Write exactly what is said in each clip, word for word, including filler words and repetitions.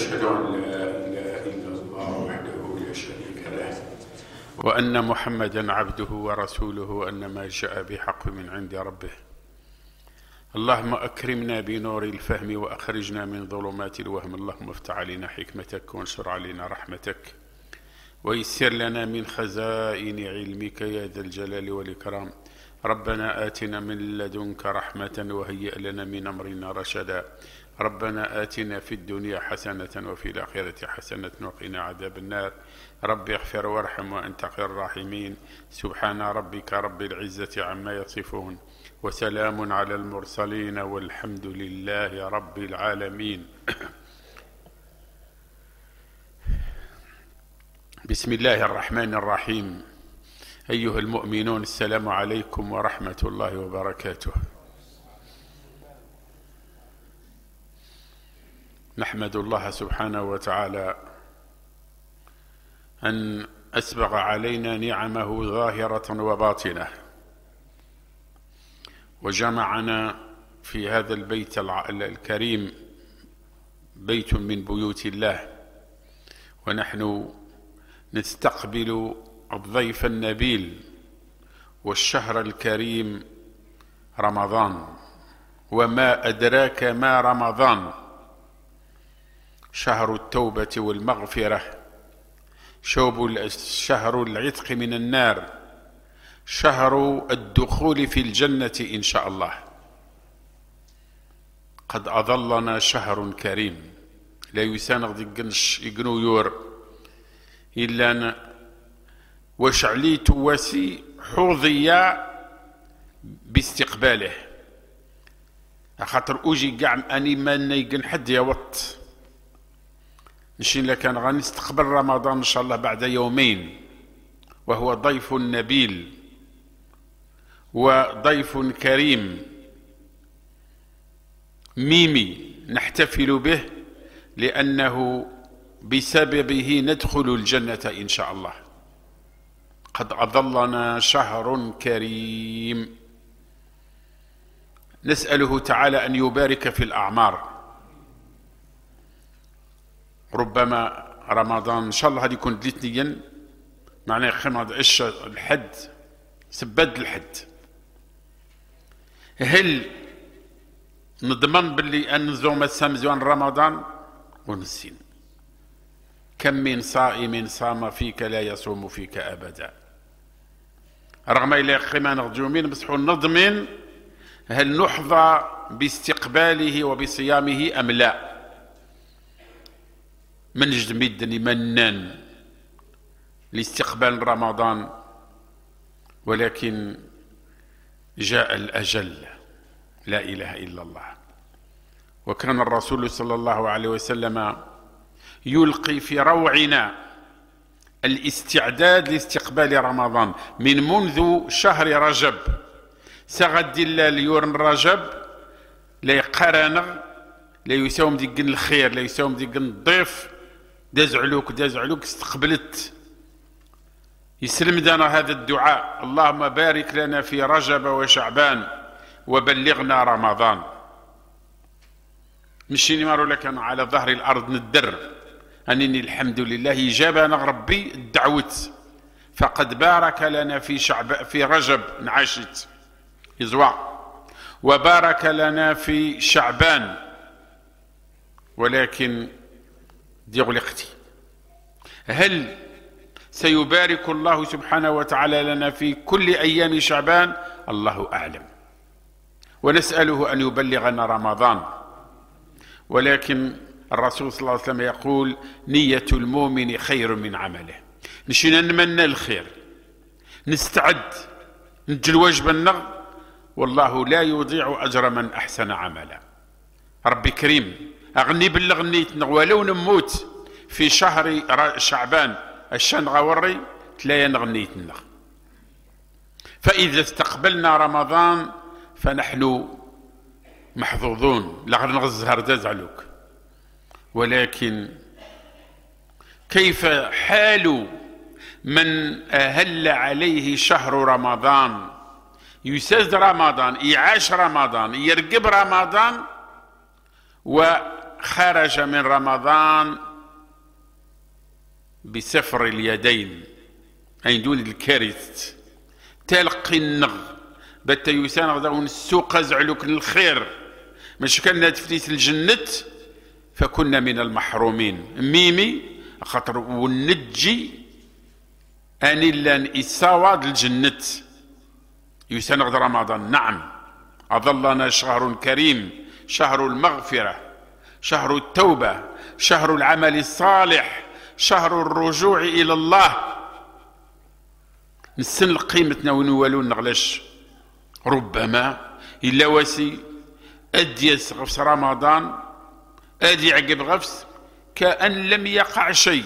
أشهد أن لا إله إلا الله وحده لا شريك له وأن محمدا عبده ورسوله وأن ما جاء بحق من عند ربه. اللهم أكرمنا بنور الفهم وأخرجنا من ظلمات الوهم. اللهم افتح علينا حكمتك وانشر علينا رحمتك ويسر لنا من خزائن علمك يا ذا الجلال والإكرام. ربنا آتنا من لدنك رحمة وهيئ لنا من أمرنا رشدا. ربنا آتنا في الدنيا حسنة وفي الآخرة حسنة وقنا عذاب النار. رب اغفر وارحم وأنت خير الراحمين. سبحان ربك رب العزة عما يصفون وسلام على المرسلين والحمد لله رب العالمين. بسم الله الرحمن الرحيم. أيها المؤمنون، السلام عليكم ورحمة الله وبركاته. نحمد الله سبحانه وتعالى أن أسبغ علينا نعمه ظاهرة وباطنة، وجمعنا في هذا البيت الكريم، بيت من بيوت الله، ونحن نستقبل الضيف النبيل والشهر الكريم رمضان. وما أدراك ما رمضان؟ شهر التوبة والمغفرة، شهر العتق من النار، شهر الدخول في الجنة إن شاء الله. قد أظلنا شهر كريم لا يسانغ ديقنش يقنو يور إلا واش عليت واسي حوضية باستقباله، خاطر أوجي قاع أني ما نيقن حد يوط نشين لكان غنستقبل رمضان إن شاء الله بعد يومين، وهو ضيف نبيل وضيف كريم ميمي نحتفل به، لأنه بسببه ندخل الجنة إن شاء الله. قد أظلنا شهر كريم، نسأله تعالى أن يبارك في الأعمار. ربما رمضان إن شاء الله هذه يكون دلتنيا معناه خمض عش الحد سبد الحد. هل نضمن باللي أنزوم السمزوان رمضان ونسين؟ كم من صائم صام فيك لا يصوم فيك أبدا. رغم إلى خما نرجومين بس نضمن هل نحظى باستقباله وبصيامه أم لا. من جدمدني منان لاستقبال رمضان، ولكن جاء الأجل، لا إله إلا الله. وكان الرسول صلى الله عليه وسلم يلقي في روعنا الاستعداد لاستقبال رمضان من منذ شهر رجب. سغد الله ليورن رجب لا يقارنغ لا يساوم ديقن الخير، لا يساوم ديقن الضيف داز علوك داز علوك استقبلت. يسلم دانا هذا الدعاء: اللهم بارك لنا في رجب وشعبان وبلغنا رمضان. مشيني مارو لك أنا على ظهر الأرض ندر أنني الحمد لله جابنا ربي الدعوت، فقد بارك لنا في شعب في رجب نعاشت يزوع، وبارك لنا في شعبان. ولكن ديغلقتي، هل سيبارك الله سبحانه وتعالى لنا في كل أيام شعبان؟ الله أعلم، ونسأله أن يبلغنا رمضان. ولكن الرسول صلى الله عليه وسلم يقول: نية المؤمن خير من عمله. نشينا نمنى الخير، نستعد، نجل واجب النغ، والله لا يضيع أجر من أحسن عملا. ربي كريم، أغني بلغ نيتنا ولو نموت في شهر شعبان الشان غوري تلايا نغنيتنا. فإذا استقبلنا رمضان فنحن محظوظون، لغر نغزهر دازعلوك. ولكن كيف حال من أهل عليه شهر رمضان، يساز رمضان، يعاش رمضان، يرقب رمضان، و خرج من رمضان بسفر اليدين أي دون الكارث تلقي النغ بتا يسان غداون السوق زعلوك الخير مش كنا تفتيت الجنة فكنا من المحرومين ميمي خاطر ونجي أني لان إساواد الجنة يسان غدا رمضان. نعم أظلنا شهر كريم، شهر المغفرة، شهر التوبة، شهر العمل الصالح، شهر الرجوع إلى الله. نسن قيمتنا ونوالون نغلاش ربما إلا واسي أديس غفس رمضان أدي عقب غفس كأن لم يقع شيء.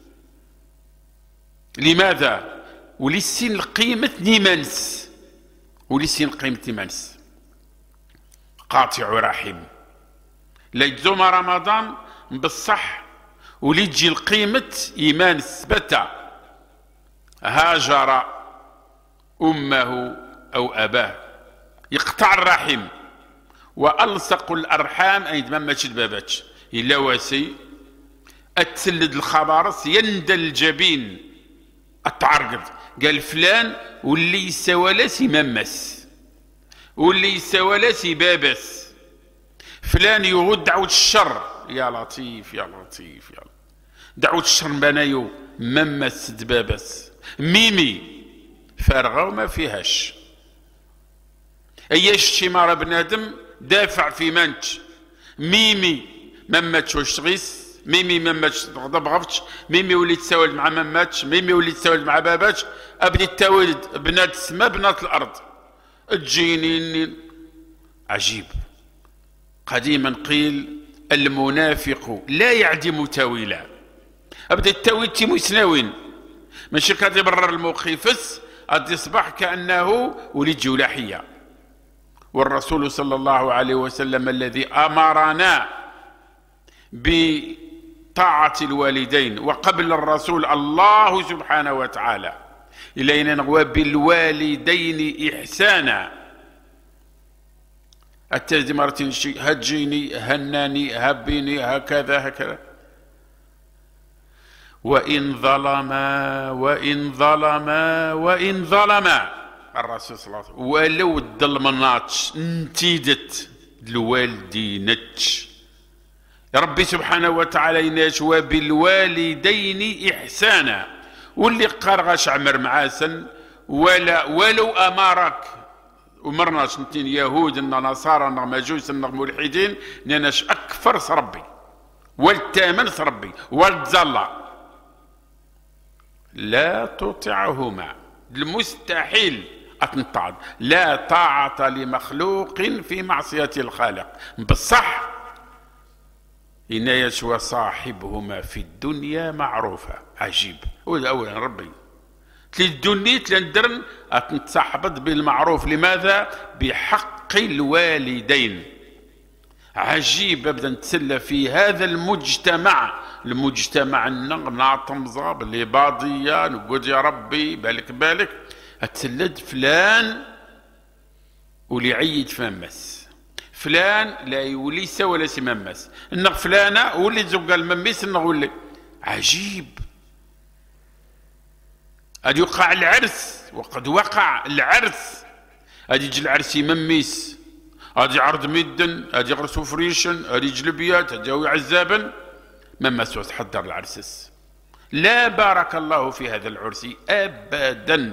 لماذا؟ ولسن قيمة نيمانس، ولسن قيمة نيمانس قاطع رحم لا يتزوم رمضان بالصح ولي تجي القيمة إيمان السبتة هاجر أمه أو أباه يقطع الرحم وألصق الأرحام أي ما ماشي باباتش إلا واسي أتسلد الخبارس يندى الجبين التعرقد قال فلان واللي يسوالاسي ممس واللي يسوالاسي بابس فلان يغد دعوة الشر يا لطيف يا لطيف يا دعوة الشر بنايو ممس دبابس ميمي فارغة وما فيهاش اياش شمارة بنادم دافع في منش ميمي مماتش واش تغيس ميمي مماتش تغضب غفتش ميمي ولي تساولد مع مماتش ميمي ولي تساولد مع باباتش ابدي التوالد بنات السما بنات الارض تجيني عجيب. قديما قيل المنافق لا يعدم تاويلا ابدا التاويل تيمو سناوين ماشي كتبرر الموقفس غادي يصبح كانه وليد جلاحيه. والرسول صلى الله عليه وسلم الذي امرنا بطاعه الوالدين وقبل الرسول الله سبحانه وتعالى الينا نغوى بالوالدين احسانا التالي مرتين شيء هجيني هناني هبيني هكذا هكذا وإن ظلما وإن ظلما وإن ظلما الرسول صلى الله عليه وسلم ولو الظلمناتش انتيدت الوالدينتش يا ربي سبحانه وتعالى يناش وبالوالدين إحسانا واللي قرغش عمر معاسن ولا ولو أمارك ومرناش نتين يهود ان نصارى ان مجوس ان ملحدين نناش اكفر صربي والتامن صربي والتزلى لا تطعهما المستحيل اتنطعد لا طاعة لمخلوق في معصية الخالق بصح إن يشوى صاحبهما في الدنيا معروفة. عجيب ولا أولا ربي تلدني تلندرن اتنتصاحبت بالمعروف. لماذا؟ بحق الوالدين. عجيب ابدا نتسلى في هذا المجتمع المجتمع نعطمزة باللي باضية نقول يا ربي بالك بالك اتسلد فلان ولي عيد فمس فلان لا يولي سوى ولا سممس انغ فلانة ولي تزوق المميس انغ ولي عجيب. أدي يوقع العرس وقد وقع العرس أدي يجي العرس يمميس أدي عرض مدن أدي يغرسوا فريشن أدي جلبيات أدي عزابا مما سوى تحضر العرسس. لا بارك الله في هذا العرس أبدا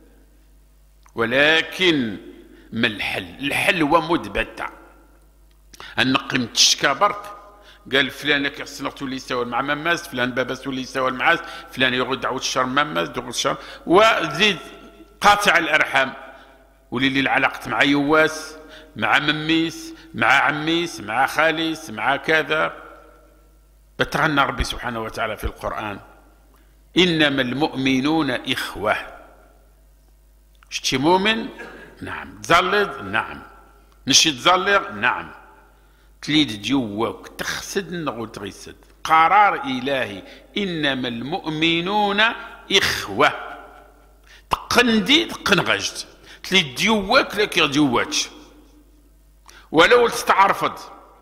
ولكن ما الحل؟ الحل هو مدبتة النقم تشكى برك قال فلان لك خصنا تولي يساول مع مماس فلان باباس تولي يساول معاس فلان يغد دعوة الشر مماس دعوة الشر وزيد قاطع الأرحام ولي العلاقة مع يواس مع مميس مع عميس مع خاليس مع كذا. بتغنى ربي سبحانه وتعالى في القرآن إنما المؤمنون إخوة. شتي مؤمن؟ نعم. تزلد؟ نعم. نشي تزلق؟ نعم. تليد جواك تخسد نغو تغسد قرار إلهي إنما المؤمنون إخوة. تقندي تقنغجت تليد جواك لك جواتش ولو تستعرفت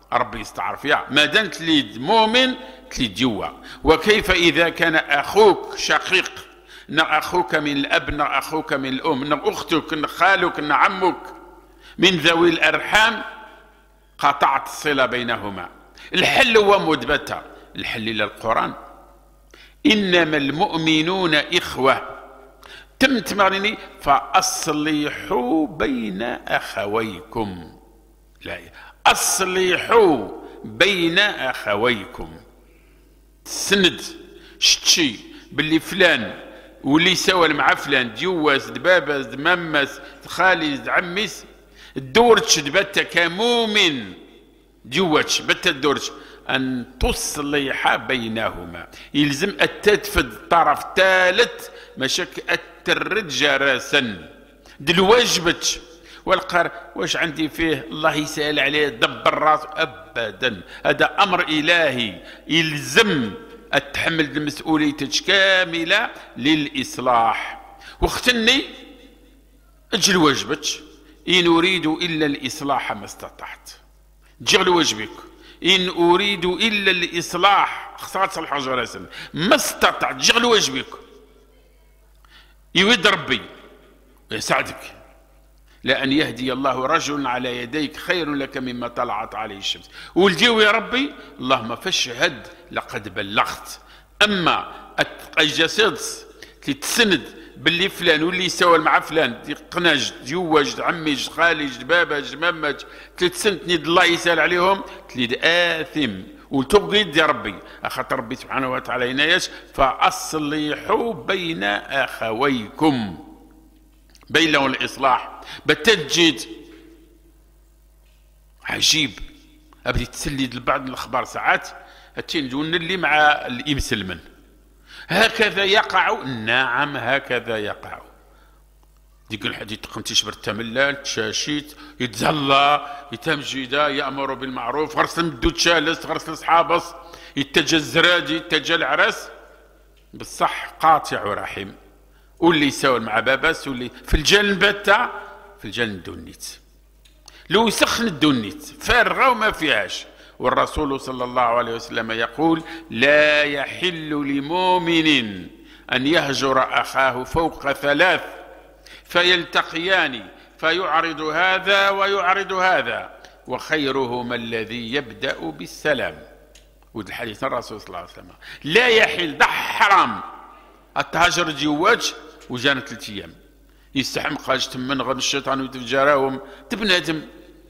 ربي يستعر فيها ما دام تليد مؤمن تليد جوا. وكيف إذا كان أخوك شقيق، ن أخوك من الأب، ن أخوك من الأم، ن أختك، ن خالك، ن عمك من ذوي الأرحام، قطعت الصلة بينهما. الحل هو مثبتة، الحل إلى القرآن، إنما المؤمنون إخوة. تم تمرني فأصلحوا بين أخويكم، لا أصلحوا بين أخويكم. تسند شتشي باللي فلان واللي سوى مع فلان تجوز دبابز دممس خالي عميس الدورتش دبتا كمؤمن جوتش بتا الدورتش أن تصلح بينهما. يلزم التدفد طرف ثالث مشاك الترد راسا دلواجبتش والقر واش عندي فيه الله يسأل عليه دبر راس أبدا. هذا أمر إلهي يلزم أتحمل المسؤولية كاملة للإصلاح. واختني اجل واجبتش إن أريد إلا الإصلاح ما استطعت. جغل واجبك إن أريد إلا الإصلاح خصها تصلح راسا ما استطعت. جغل واجبك يود ربي ويساعدك. لأن يهدي الله رجل على يديك خير لك مما طلعت عليه الشمس. والجو يا ربي اللهم فاشهد لقد بلغت. أما الجسد تتسند باللي فلان واللي يسوى مع فلان قناج جوج عميج خالج بابج ممج تلتسند نيد الله يسال عليهم تليد آثم وتبغيد يا ربي. أخذ ربي سبحانه وتعالى ينايش فأصلحوا بين أخويكم بينهم الإصلاح. بتجد عجيب أبدي تسلي لبعض الأخبار ساعات التنجون اللي مع الإمسلمن هكذا يقع. نعم هكذا يقع. ديك الحديث تقمتي شبر التملال تشاشيت يتزلى يتمجيدا يأمر بالمعروف غرس مدو تشالس غرس لصحابس يتجا الزرادي يتجا العرس بالصح قاطع رحم. واللي يساول مع باباس واللي في الجنب تاع في الجنب دونيت لو يسخن الدونيت فارغه وما فيهاش. والرسول صلى الله عليه وسلم يقول لا يحل لمؤمن أن يهجر أخاه فوق ثلاث فيلتقيان فيعرض هذا ويعرض هذا وخيرهما الذي يبدأ بالسلام. وذا الحديث الرسول صلى الله عليه وسلم لا يحل ده حرام التهجر جواج وجانا ثلاث ايام يستحم قاج تمن غد الشيطان ويتفجراهم دبنادم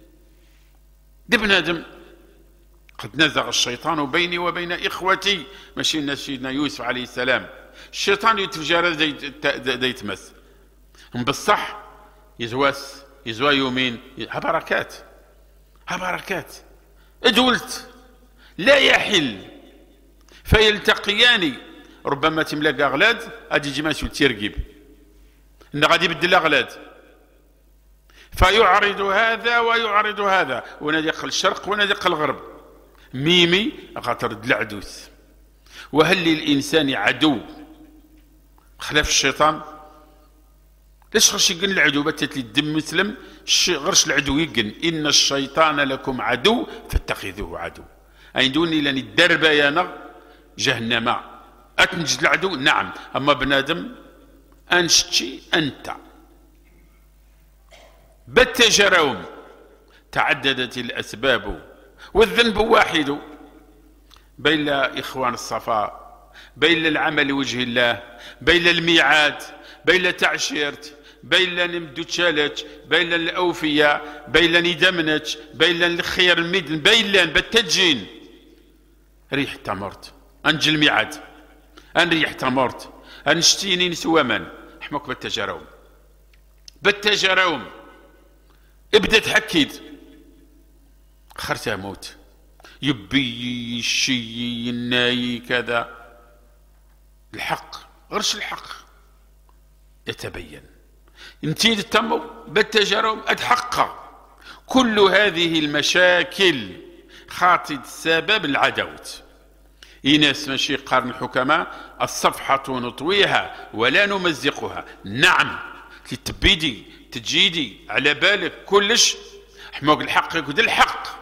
دبنادم قد نزغ الشيطان بيني وبين اخوتي ماشي سيدنا يوسف عليه السلام. الشيطان يتفجر دا يتمس بصح يزواس يزوا يومين ها بركات ها بركات ادولت لا يحل فيلتقيان ربما تملاقى اغلاد غادي يجي ماشي تيرقيب ان غادي يبدل اغلاد فيعرض هذا ويعرض هذا وانا داخل الشرق وانا داخل الغرب ميمي غترد العدوس. وهل للانسان عدو خلاف الشيطان؟ ليش غرش يقن العدو بتت لي الدم مسلم غرش العدو يقن ان الشيطان لكم عدو فاتخذوه عدو. اي دوني لاني الدربه يانا جهنم أتنجد العدو. نعم أما بنادم أنشتي أنت بالتجرم تعددت الأسباب والذنب واحد. بين إخوان الصفاء بين العمل وجه الله بين الميعاد بين تعشيرت بين نمدو تشالت بين الأوفياء بين ندمنت بين الخير المدن بين بالتجين ريح تمرت أنجل الميعاد أن ريح تمرت أنشتيني نسوى من حمك بالتجاروم بالتجاروم ابدا تحكيد خرتها موت يبي الشي الناي كذا. الحق غرش الحق يتبين انتي تتمو بالتجاروم اتحقق. كل هذه المشاكل خاطد سبب العداوة. إناس ماشي قرن الحكماء الصفحة نطويها ولا نمزقها. نعم تتبيدي تجيدي على بالك كلش حموق الحق يقول الحق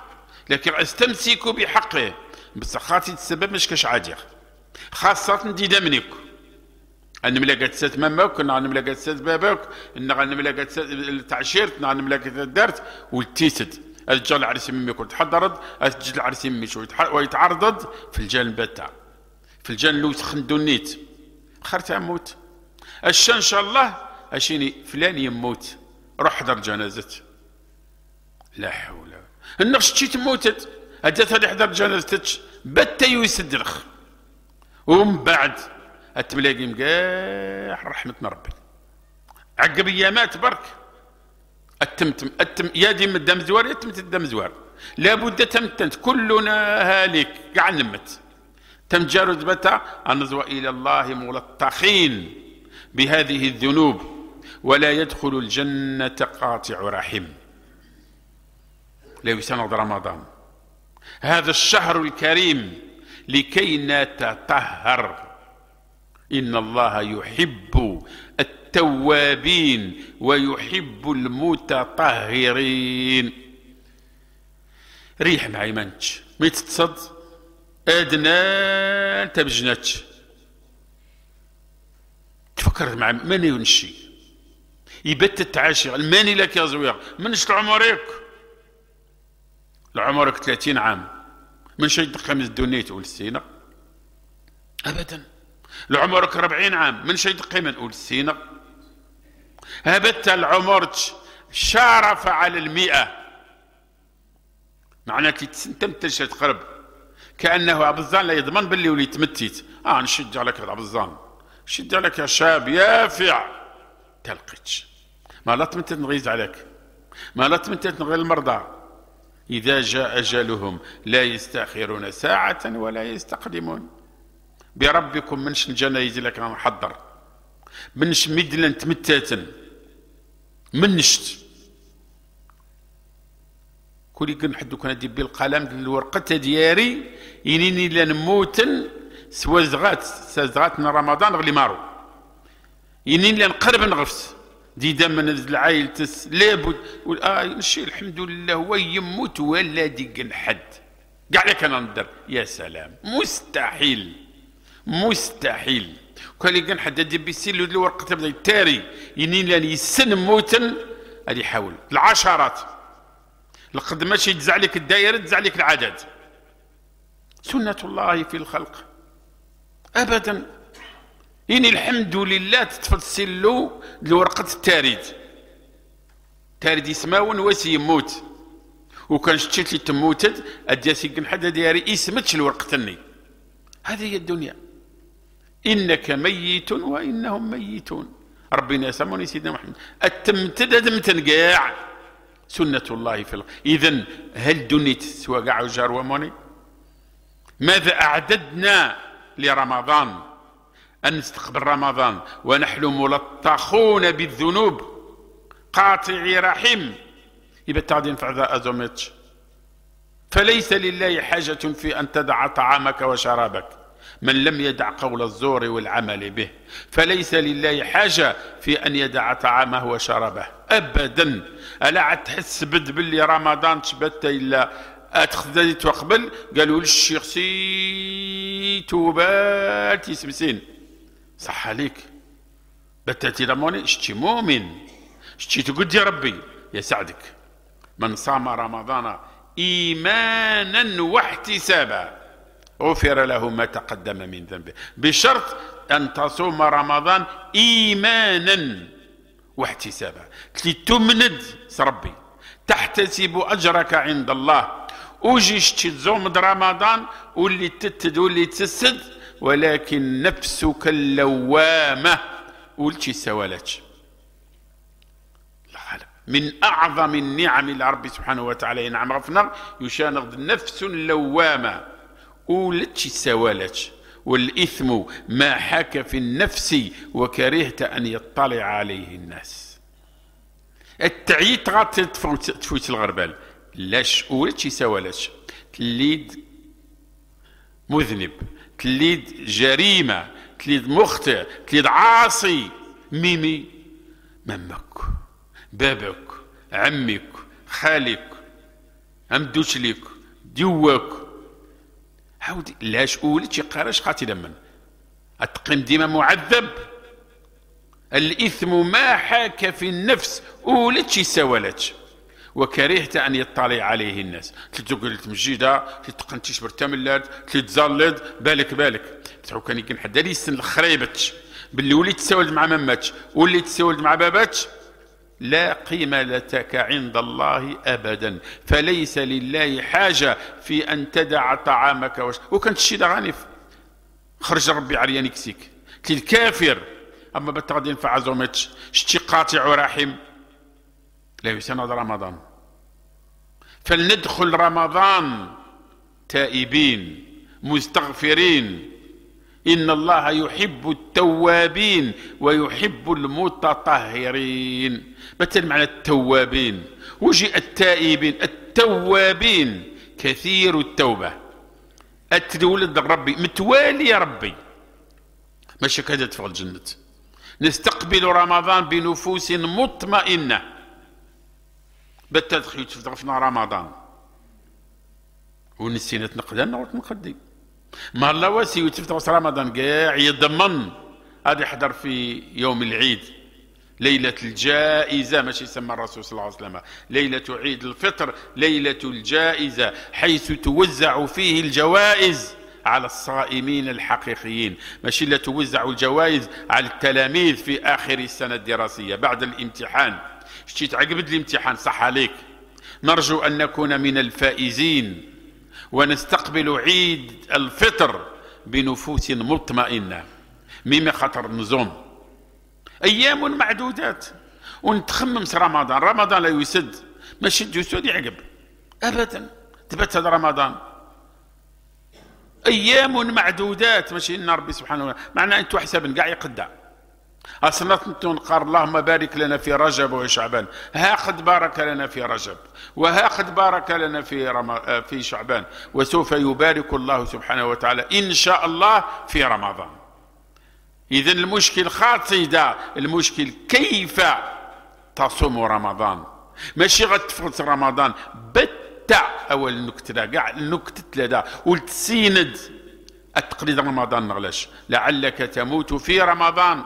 لكن استمسكوا بحقه بصح خاطي السبب مش كاش عادية خاصة دي دمنك أنا ملاقات سات مامك أنا ملاقات سات بابك أنا ملاقات سات تعشيرت أنا ملاقات دارت والتيسد الرجال العريس يمك وتحضرت الرجال العريس يمش ويتعرضد في الجانب تاع في الجانب اللي تخندو النيت خرت موت الشا ان شاء الله اشيني فلان يموت روح حضر جنازته لا حول النغش تشي تموتت هدات اللي حضر جنازتك بتا يسدرخ ومن بعد التملاقي مقاح رحمة ربي عقب ايامات برك التمتم التم يا ديم الدم زوار يا تمت الدم زوار لابد تمتنت كلنا هالك قاع نمت تم جارد بتا النزوة الى الله ملطخين بهذه الذنوب ولا يدخل الجنة قاطع رحم. لو سنة رمضان هذا الشهر الكريم لكي نتطهر إن الله يحب التوابين ويحب المتطهرين. ريح معي منش ما تتصد أدنى تبجنتش تفكر مع ماني ونشي يبت التعاشر الماني لك يا زوير منش لعمرك لعمرك ثلاثين عام من شي دقة من الدنيا تقول السينة أبدا لعمرك أربعين عام من شي دقة من تقول السينة هبت العمر شارف على المئة معناه تمتلش تقرب كأنه عبزان لا يضمن باللي ولي تمتيت اه نشد عليك يا عبزان شد عليك يا شاب يافع تلقيتش ما لا تمتت نغيز عليك ما لا تمتت نغير المرضى إذا جاء أجلهم لا يستأخرون ساعة ولا يستقدمون. بربكم منش الجنايز لك نحضر منش مدلن تمتاتن منشت كل يقول حدو كان دي بالقلم الورقة دياري ينيني لنموتن سوا زغات سازغات من رمضان غلي مارو ينين لنقرب نغفس دي دم من العائل تس لابد آه نشي الحمد لله هو يموت ولا ديق حد قاع لك انا ندر يا سلام مستحيل مستحيل كل يقول حد دي بيسيلو الورقة تبدا التاري ينين لن يسن موتن هذه يحاول العشرات لقد ماشي تزع لك الدائرة تزع لك العدد سنة الله في الخلق أبدا إني الحمد لله تتفصل له لورقة التاريد تاريد يسماون واسي يموت وكان شتيت لي تموتد أدياسي قن حدا دياري اسمتش الورقة تني. هذه هي الدنيا إنك ميت وإنهم ميتون ربنا يسموني سيدنا محمد التمتد أدمتن قاع سنة الله في الخلق. إذن هل دنيت سوى قاع وجار وموني؟ ماذا أعددنا لرمضان أن نستقبل رمضان ونحن ملطخون بالذنوب قاطعي رحم يبقى تعدين فعذا أزمتش. فليس لله حاجة في أن تدع طعامك وشرابك من لم يدع قول الزور والعمل به فليس لله حاجة في أن يدع طعامه وشرابه أبدا. ألا تحس بد باللي رمضان تشبت إلا أتخذت وقبل قالوا للشيخ سي توبات يسمسين صح عليك بتاتي رموني شتي مؤمن شتي تقول يا ربي يا سعدك من صام رمضان إيمانا واحتسابا غفر له ما تقدم من ذنبه بشرط أن تصوم رمضان إيمانا واحتسابا تمند ربي تحتسب أجرك عند الله وجيش تزوم رمضان واللي تتد واللي تسد ولكن نفسك اللوامة ولتي سوالتش من أعظم النعم اللي ربي سبحانه وتعالى ينعم غفنا يشانغ النفس اللوامة ولتي سوالتش والإثم ما حاك في النفس وكرهت أن يطلع عليه الناس. التعييت غات تفوت, تفوت الغربال لاش ولتي سوالتش تليد مذنب تليد جريمة تليد مخطئ تليد عاصي ميمي ممك بابك عمك خالك أمدوش ليك ديواك عاود لاش اولت شي قراش قاتل من التقيم ديما معذب. الاثم ما حاك في النفس اولت شي سوالاتش وكرهت ان يطلع عليه الناس. تلتقل تمجيده تلتقن تشبر تملات تلتزلد بالك بالك تعو كان يمكن حدا لي يسن الخريبتش باللي وليت تسولد مع مماتش وليت تسولد مع باباتش لا قيمة لك عند الله أبدا. فليس لله حاجة في أن تدع طعامك وش وكانت الشيء ده غانف خرج ربي عريان يكسيك الكافر. أما بتغدي ينفع عزومتش شتي قاطع رحم لا يسند رمضان. فلندخل رمضان تائبين مستغفرين. إن الله يحب التوابين ويحب المتطهرين. مثل معنى التوابين وجي التائبين. التوابين كثير التوبة التولد ربي متوالي يا ربي ماشي كذا تدخل الجنة. نستقبل رمضان بنفوس مطمئنة بالتدخل تفضفنا رمضان ونسينا تنقدنا وتنقدي ما الله واسي وتفتح رمضان كاع يضمن هذا يحضر في يوم العيد ليلة الجائزة ماشي يسمى الرسول صلى الله عليه وسلم ليلة عيد الفطر ليلة الجائزة حيث توزع فيه الجوائز على الصائمين الحقيقيين ماشي لا توزع الجوائز على التلاميذ في آخر السنة الدراسية بعد الامتحان. شتي تعقبت الامتحان صح عليك. نرجو أن نكون من الفائزين ونستقبل عيد الفطر بنفوس مطمئنة ميم خطر نزوم أيام معدودات ونتخمم رمضان. رمضان لا يسد ما شد يسود يعقب أبدا. تبت هذا رمضان أيام معدودات ماشي إن ربي سبحانه وتعالى معناه أنتو حسابا قاع يقدع أصلا نقار اللهم بارك لنا في رجب وشعبان. ها قد بارك لنا في رجب وها قد بارك لنا في رم... في شعبان وسوف يبارك الله سبحانه وتعالى إن شاء الله في رمضان. إذن المشكل خاطي دا المشكل كيف تصوم رمضان ماشي غتفوت رمضان بتع أول نكتة كاع النكتة ثلاثة والتسيند التقليد رمضان نغلاش لعلك تموت في رمضان.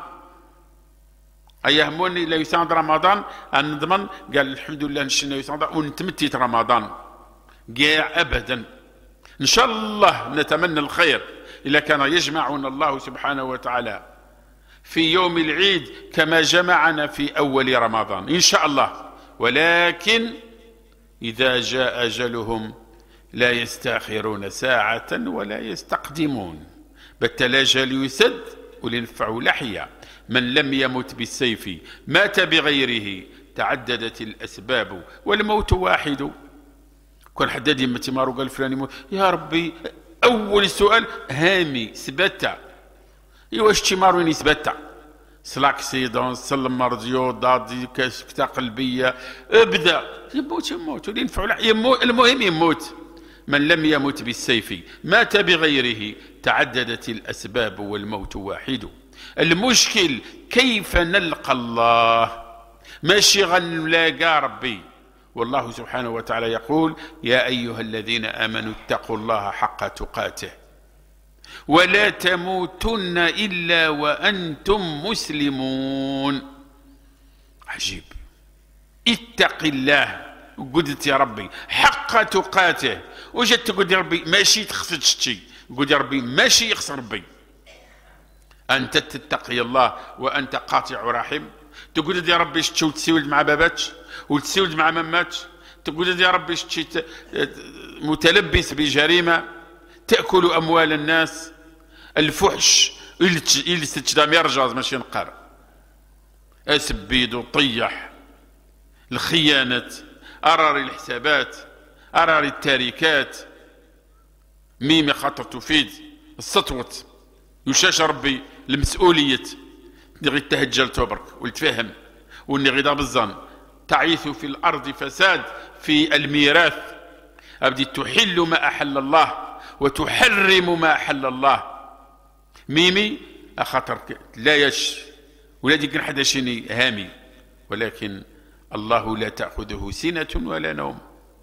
أيهموني لا يساند رمضان أن نضمن قال الحمد لله نشنا يساند ونتمتت رمضان قاع أبدا. إن شاء الله نتمنى الخير إذا كان يجمعنا الله سبحانه وتعالى في يوم العيد كما جمعنا في أول رمضان إن شاء الله. ولكن إذا جاء أجلهم لا يستأخرون ساعة ولا يستقدمون. بالتلاجل يسد ولينفع لحية. من لم يمت بالسيف مات بغيره تعددت الأسباب والموت واحد. كان حداد يمتي مارو قال فلان يموت يا ربي أول سؤال هامي سبتا واش تيمارو نسبتا سلاكسيدون سلم مرضيو ضادي كسكتة قلبية ابدا يموت يموت ينفع يموت المهم يموت. من لم يمت بالسيف مات بغيره تعددت الأسباب والموت واحد. المشكل كيف نلقى الله ماشي غنلاقى ربي. والله سبحانه وتعالى يقول يا أيها الذين آمنوا اتقوا الله حق تقاته ولا تموتن إلا وأنتم مسلمون. عجيب. اتق الله قلت يا ربي حق تقاته وجدت قلت يا ربي ماشي تخسر شيء قلت يا ربي ماشي يخسر ربي أنت تتقي الله وأنت قاطع رحم. تقول يا ربي شتي تسولد مع باباتش وتسولد مع مماتش. تقول يا ربي شتي متلبس بجريمة تأكل أموال الناس الفحش اللي ستشدام يرجاز ماشي نقر أسبيد وطيح الخيانة أراري الحسابات أراري التاريكات ميمي خاطر تفيد السطوت يشاش ربي المسؤولية اللي غير تهجل توبرك والتفهم واللي غير بالظن تعيث في الأرض فساد في الميراث أبدي تحل ما أحل الله وتحرم ما أحل الله ميمي أخاطر لا يش ولا ديك حدا شيني هامي. ولكن الله لا تأخذه سنة ولا نوم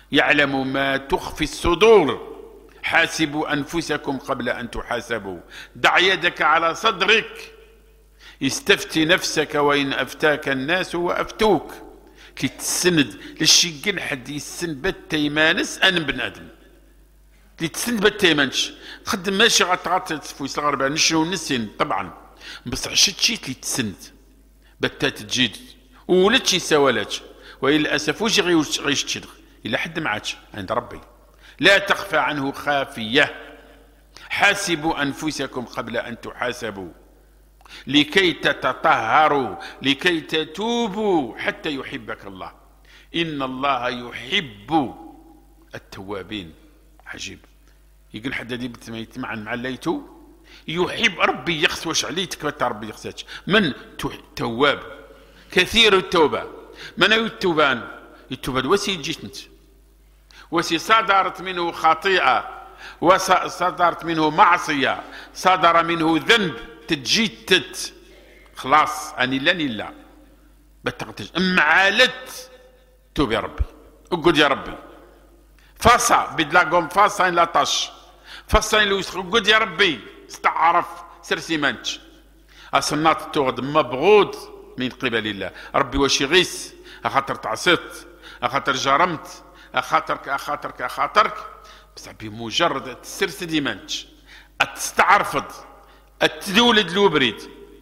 يعلم ما تخفي الصدور. حاسبوا أنفسكم قبل أن تحاسبوا. دع يدك على صدرك، استفتي نفسك وإن أفتاك الناس وأفتوك. كي تسند للشيقن حد يسند بالتيمانس أنا بنادم اللي تسند بالتيمانش تخدم ماشي غتغطي تفويس الغربة نشنو نسين طبعا، بس عشت شيت اللي تسند بتات تجيد ولات شي سوالات، وإلا الأسف وش غيش تشدغ إلا حد ما عادش عند ربي. لا تخفى عنه خافية. حاسبوا أنفسكم قبل أن تحاسبوا لكي تتطهروا لكي تتوبوا حتى يحبك الله. إن الله يحب التوابين. عجيب يقول حد دي بتميت مع عليتو يحب ربي يخس واش عليتك ربي يخساتش من تواب كثير التوبة. من التوبان التوبة وسي جيت انت وسي صدرت منه خطيئة وصدرت منه معصية صدر منه ذنب تجيتت خلاص اني لاني لا بتقتج ام عالت توب يا ربي اقول يا ربي فاسا بدلاقوم فاسا لا طاش فاسا لو قد يا ربي استعرف سرسي منش اصنات تغد مبغوض من قبل الله. ربي واش يغيس اخاطر تعصيت اخاطر جرمت اخاطرك اخاطرك اخاطرك بس بمجرد تسرس ديمانش اتستعرفض التدولد لوبريد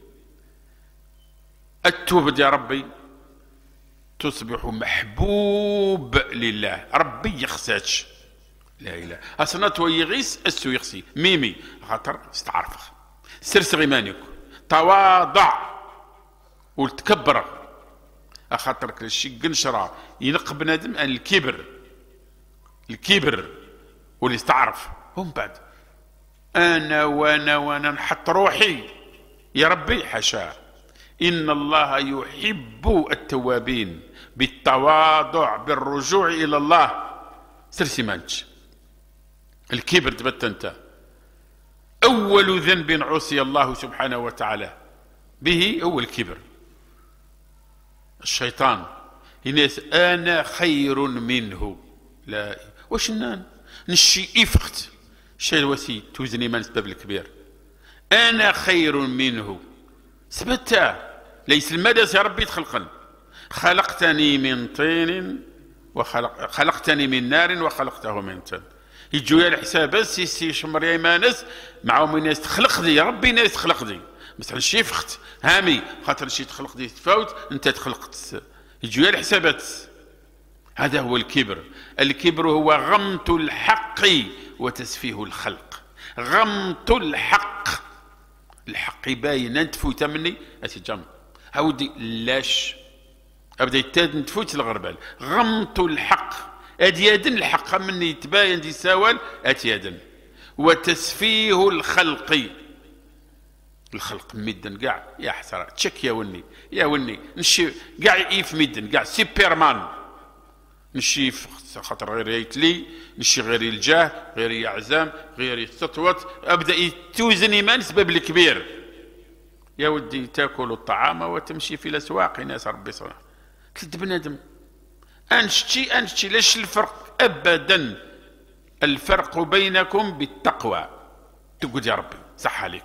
التوبد يا ربي تصبح محبوب لله. ربي يخساتش لا اله اصنات ويغيس السو يخسي ميمي خاطر استعرفخ سرس غيمانك تواضع وتكبر اخاطرك الشي قنشرة ينق بنادم ان الكبر الكبر واللي استعرف هم بعد انا وانا وانا نحط روحي يا ربي حاشا. ان الله يحب التوابين بالتواضع بالرجوع الى الله. سرسي مانش الكبر تبت انت اول ذنب عصي الله سبحانه وتعالى به هو الكبر. الشيطان يناس انا خير منه لا واش نان نشي افخت شي الوسي توزني من سبب الكبير انا خير منه ثبتا ليس المدس يا ربي تخلقن خلقتني من طين وخلق خلقتني من نار وخلقته من طين يجوا يا الحساب بس يسي شمر يا مانس معهم ناس تخلق دي يا ربي ناس تخلق دي بس شي فخت هامي خاطر شي تخلق دي تفاوت انت تخلقت يجوا يا الحسابات. هذا هو الكبر. الكبر هو غمط الحق وتسفيه الخلق. غمط الحق الحق باين نتفوت مني اتجمع هودي لاش ابدا يتاد نتفوت الغربال غمط الحق اديادن الحق مني يتباين دي سوال اتيادن وتسفيه الخلق. الخلق ميدن كاع يا حسره تشك يا وني يا وني نشي كاع يف ميدن كاع سيبرمان نشي خاطر غير يتلي نشي غير الجاه غير يعزام غير يتطوط ابدا يتوزن ايمان سبب الكبير. يا ودي تاكل الطعام وتمشي في الاسواق ناس ربي صنع ثلاث بنادم انشتي انشتي لاش الفرق ابدا. الفرق بينكم بالتقوى. تقول يا ربي صح عليك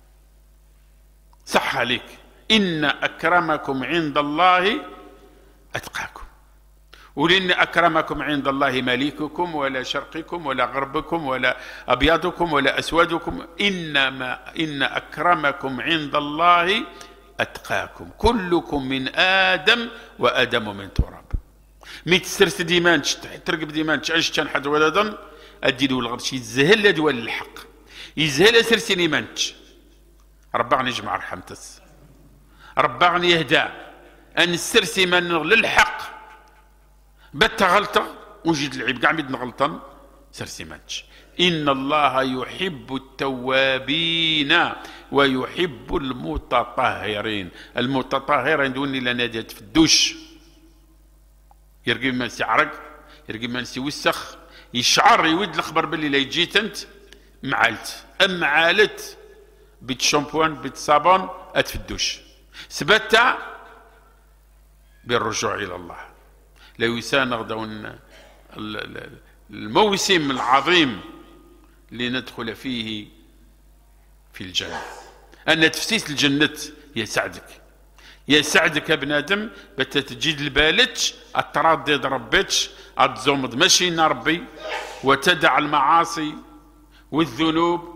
صح عليك ان اكرمكم عند الله اتقاكم. ولان اكرمكم عند الله مليككم ولا شرقكم ولا غربكم ولا ابيضكم ولا اسودكم انما ان اكرمكم عند الله اتقاكم. كلكم من ادم وادم من تراب. مي تسرس ديمانش ترقب ديمانش عيش تنحد ولدا اديلو الغرش يزهل دوال الحق يزهل سرسي ديمانش. ربعني يجمع رحمتس ربعني يهدى ان السرسي من للحق بت غلطه وجد العيب كاع ميد نغلطن سرسي ماتش. ان الله يحب التوابين ويحب المتطهرين. المتطهرين دوني لا ناديت في الدوش يرقي ما يعرق يرقي ما يوسخ يشعر يود الخبر باللي لا جيت انت معلت ام عالت بيت شامبوان بيت صابون اتفدوش سبتا بالرجوع الى الله. لا يسان غدون الموسم العظيم لندخل فيه في الجنة. أن تفسيس الجنة يسعدك يسعدك يا بنادم بتا تجيد البالتش التردد ربتش الزومض ماشينا ربي وتدع المعاصي والذنوب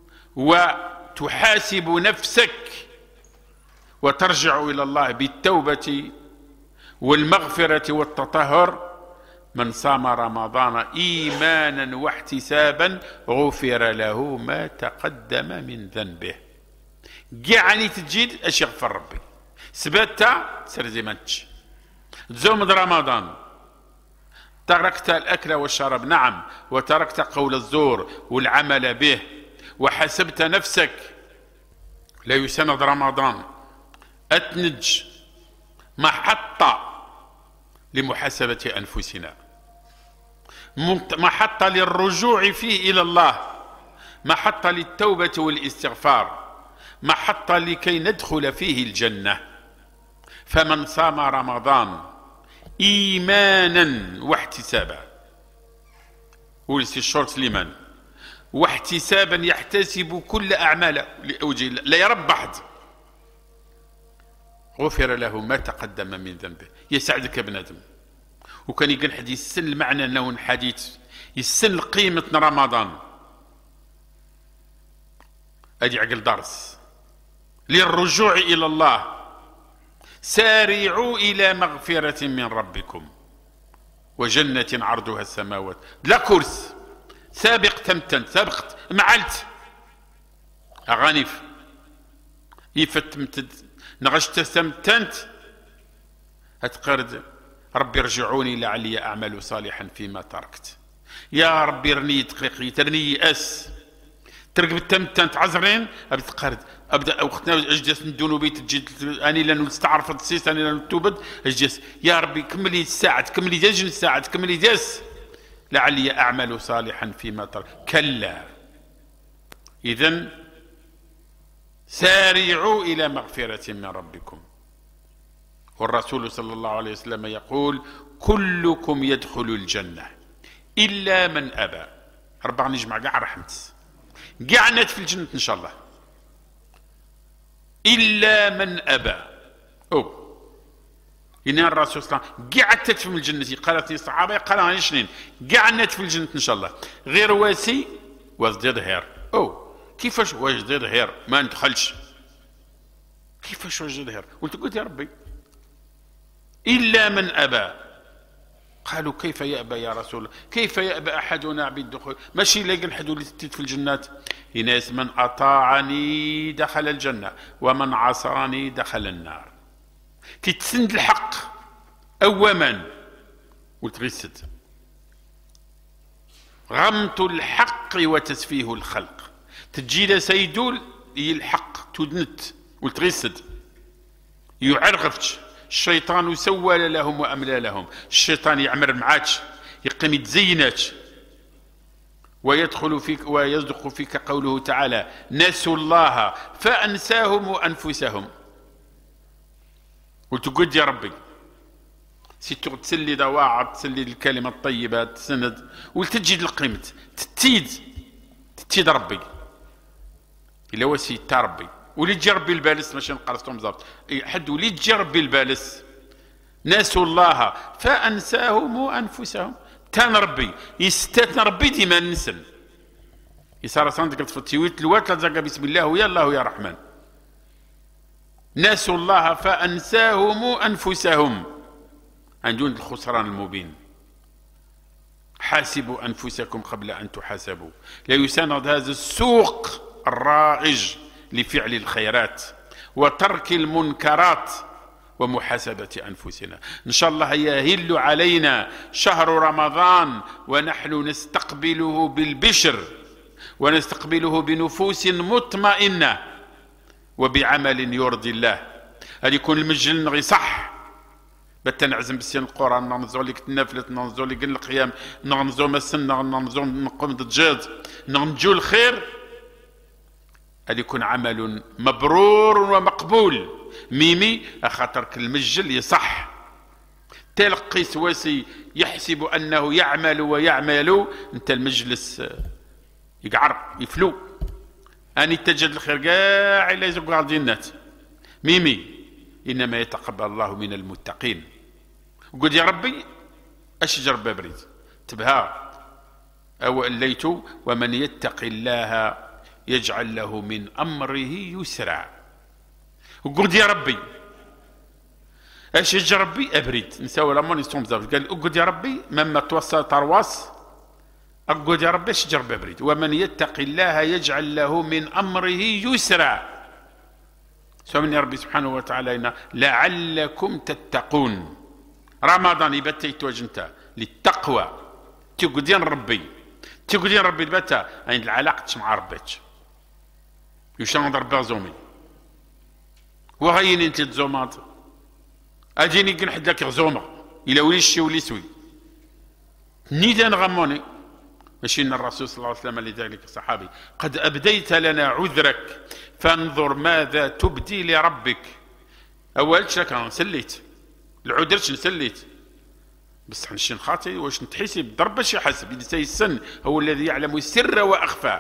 وتحاسب نفسك وترجع إلى الله بالتوبة والمغفرة والتطهر. من صام رمضان إيمانا واحتسابا غفر له ما تقدم من ذنبه. يعني تجيد اش يغفر ربي سبتا سرزمتش تزوم رمضان تركت الأكل والشرب نعم وتركت قول الزور والعمل به وحسبت نفسك لا يسند رمضان أتنج محطة لمحاسبة أنفسنا محطة للرجوع فيه إلى الله محطة للتوبة والاستغفار محطة لكي ندخل فيه الجنة. فمن صام رمضان إيمانا واحتسابا ولسي الشرط لمن واحتسابا يحتسب كل أعماله لأوجه لا يرب أحد غفر له ما تقدم من ذنبه. يسعدك يا بنادم. وكان يقول حد يسن المعنى انه حديث يسن قيمة رمضان ادي عقل درس للرجوع الى الله. سارعوا الى مغفرة من ربكم وجنة عرضها السماوات لا كرس سابق تمتن سابق معلت اغانيف يفتمتد نغشت سمتنت هتقرد ربي ارجعوني لعلي اعمل صالحا فيما تركت. يا ربي رني دقيقي ترني اس ترقب تمتنت عزرين ابتقرد ابدا وقتنا اجلس ندونو بيت تجي اني لانه استعرف السيس اني لانه توبد اجلس يا ربي كملي الساعه كملي دجن الساعه كملي ديس لعلي اعمل صالحا فيما تركت. كلا اذن سارعوا إلى مغفرة من ربكم. والرسول صلى الله عليه وسلم يقول كلكم يدخل الجنة إلا من أبى. أربع نجمع قاع رحمت قعنت في الجنة إن شاء الله إلا من أبى. أو إن الرسول صلى الله عليه وسلم قعدت في الجنة قالت لي الصحابة قال أنا شنين قعنت في الجنة إن شاء الله غير واسي وازداد هير. أو كيفاش وجد ظهير ما ندخلش كيفاش وجد ظهير قلت قلت يا ربي إلا من أبى. قالوا كيف يأبى يا رسول الله كيف يأبى أحدنا بالدخول ماشي لاقي نحدو اللي في الجنات. إناس من أطاعني دخل الجنة ومن عصاني دخل النار. كي تسند الحق أوما قلت غيست غمط الحق وتسفيه الخلق تجي سيدول يلحق تدنت وتغسد يعرغفتش الشيطان سول لهم وأملى لهم. الشيطان يعمر معاتش يقيم يتزيناتش ويدخل فيك ويصدق فيك قوله تعالى نسوا الله فأنساهم أنفسهم. قلت قد يا ربي سيتو تسلي دواعب تسلي الكلمة الطيبة تسند ولتجد القيمة تتيد تتيد ربي إلا وسي ربي ولي تجي ربي البالس ماشي نقرصتهم بالضبط حد ولي تجي ربي البالس ناسوا الله فأنساهم أنفسهم. تان ربي يستثنى ربي ديما نسن يسار صندق في التيويت الوات لزقا بسم الله ويا الله يا رحمن. ناسوا الله فأنساهم أنفسهم عندون الخسران المبين. حاسبوا أنفسكم قبل أن تحاسبوا. لا يساند هذا السوق الرائج لفعل الخيرات وترك المنكرات ومحاسبة أنفسنا. إن شاء الله يهل علينا شهر رمضان ونحن نستقبله بالبشر ونستقبله بنفوس مطمئنة وبعمل يرضي الله. هل يكون المجل نغي صح بتنعزم بسين القرآن نغنزو لك النافلة نغنزو لك القيام نغنزو مسن نغنزو نقوم ضجاج نغنجو الخير. هل يكون عمل مبرور ومقبول ميمي أخاطرك المجل يصح تلقي سواسي يحسب أنه يعمل ويعمل، أنت المجلس يقعر يفلو. أني تجد الخير كاع إلا يزق غادي الناس ميمي، إنما يتقبل الله من المتقين. وقل يا ربي أشجر بابريد تبها أو الليت ومن يتق الله يجعل له من أمره يسرا. وقل يا ربي أشجر ربي أبريد نساوي لما نستوم زاوج قال أقول يا ربي مما توصل ترواس أقول يا ربي أشجر بابريد ومن يتق الله يجعل له من أمره يسرا. سوى يا ربي سبحانه وتعالى إن لعلكم تتقون. رمضان يبتي توجنتا للتقوى تقدين ربي تقدين ربي بتا عند العلاقة مع ربك يشان ضرب زومي وهين انت تزومات اجيني كنحد لك غزومه الى ولي الشي ولي سوي نيدا نغموني ماشي ان الرسول صلى الله عليه وسلم لذلك الصحابي قد ابديت لنا عذرك فانظر ماذا تبدي لربك. اول شيء كان سليت العذر نسليت بس حنشين خاطي واش نتحسي بالضربه شي حسب لسي السن هو الذي يعلم السر واخفى.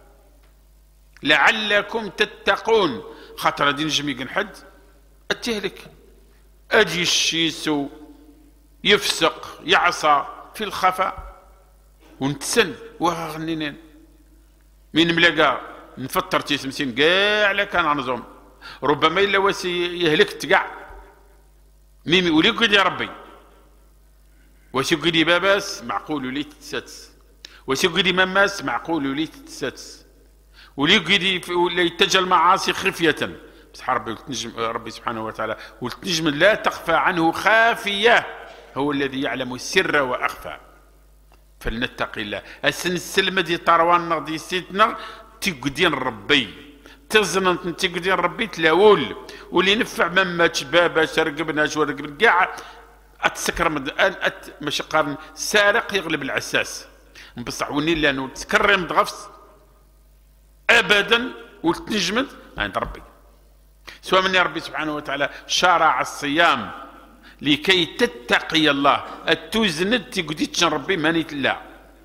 لعلكم تتقون خاطر غادي نجم يقنحد التهلك اجي الشيسو يفسق يعصى في الخفاء ونتسن وغنينين من ملاقا نفطر تيسمسين كاع لا كان عنزوم ربما الا واسي يهلك كاع ميمي وليقول يا ربي واش يقول لي باباس معقول لي تتساتس واش يقول لي ماماس معقول لي تتساتس ولي يقول لي ولا يتجه المعاصي خفيه بصح ربي تنجم ربي سبحانه وتعالى والتنجم لا تخفى عنه خافيه هو الذي يعلم السر واخفى. فلنتقي الله السن السلمه دي طروان غادي سيتنا تقدين ربي تزنن تقدين ربي تلاول واللي نفع مما تبابا شرقبنا شرقبنا كاع اتسكر أت ماشي قارن سارق يغلب العساس بصح وني لانه تكرم ضغفت ابدا وتنجمد عند ربي. سواء من ربي سبحانه وتعالى شرع الصيام لكي تتقي الله التوزند تقديتش ربي مانيت لا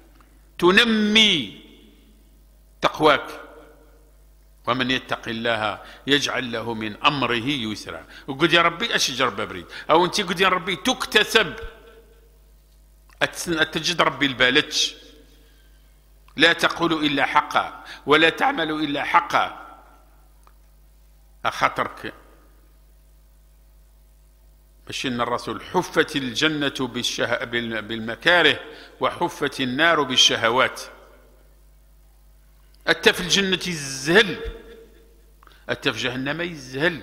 تنمي تقواك. ومن يتق الله يجعل له من امره يسرا. وقل يا ربي اشجر بابريد او انت قل يا ربي تكتسب اتجد ربي البالتش لا تقول الا حقا ولا تعمل الا حقا. اخاطرك ماشي ان الرسول حفت الجنه بالشه... بالمكاره وحفت النار بالشهوات. أتى في الجنة يزهل أتى في جهنم يزهل.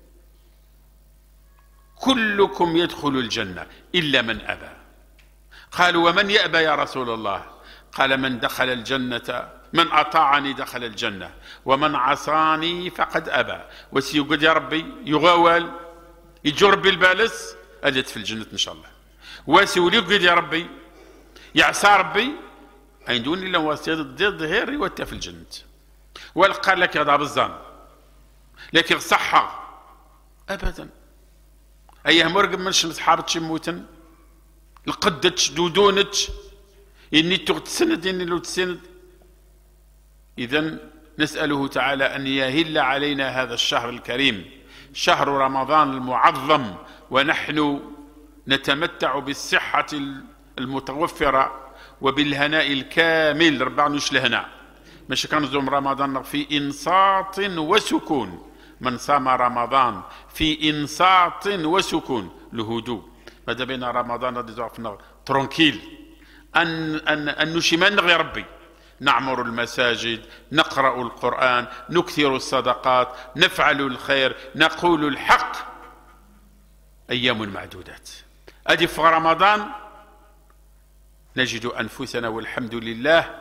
كلكم يدخل الجنة إلا من أبى. قالوا ومن يأبى يا رسول الله؟ قال من دخل الجنة من أطاعني دخل الجنة ومن عصاني فقد أبى. وسيقول يا ربي يغاول يجر بالبالس أجت في الجنة إن شاء الله. وسيقول يقول يا ربي يعصى ربي أين دوني لو واسيد ضد غير يوتى في الجنة. والقال لك هذا بالظن لكن صحة أبدا. أيه مرقب منش صحابتش موتن لقدتش دودونتش إني تغتسند إني لو تسند. إذن نسأله تعالى أن يهل علينا هذا الشهر الكريم شهر رمضان المعظم ونحن نتمتع بالصحة المتوفرة وبالهناء الكامل. ربع نوش لهنا مش كان زوم رمضان في انصات وسكون. من صام رمضان في انصات وسكون الهدوء ماذا بين رمضان غادي زعفنا ترونكيل ان ان ان نشمان غير ربي نعمر المساجد نقرا القران نكثر الصدقات نفعل الخير نقول الحق. ايام معدودات ادي في رمضان نجد أنفسنا والحمد لله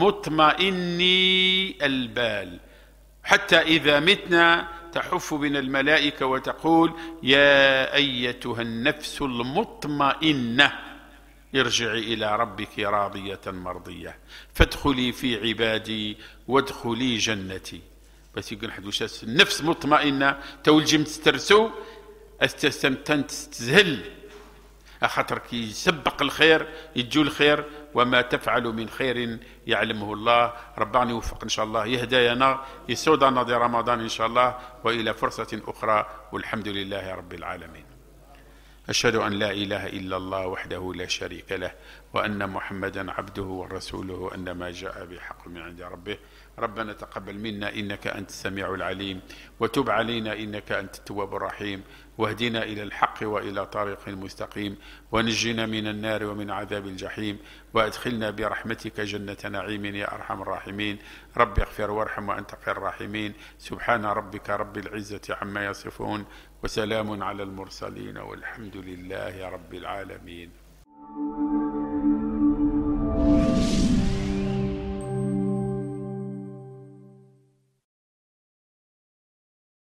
مطمئني البال حتى إذا متنا تحف بنا الملائكة وتقول يا أيتها النفس المطمئنة ارجعي إلى ربك راضية مرضية فادخلي في عبادي وادخلي جنتي. بس يقول حد وش النفس مطمئنة تولجم تسترسو استسمتن تستزهل خاطر كي يسبق الخير يجو الخير، وما تفعل من خير يعلمه الله. ربنا يوفق إن شاء الله، يهدينا، يسودنا دي رمضان إن شاء الله، وإلى فرصة أخرى، والحمد لله رب العالمين. أشهد أن لا إله إلا الله وحده لا شريك له، وأن محمدا عبده ورسوله، أن ما جاء بحق من عند ربه. ربنا تقبل منا إنك أنت السميع العليم، وتب علينا إنك أنت التواب الرحيم، واهدنا إلى الحق وإلى طريق مستقيم، ونجنا من النار ومن عذاب الجحيم، وأدخلنا برحمتك جنة نعيم يا أرحم الراحمين. رب اغفر وارحم وأنت خير الراحمين. سبحان ربك رب العزة عما يصفون، وسلام على المرسلين، والحمد لله رب العالمين.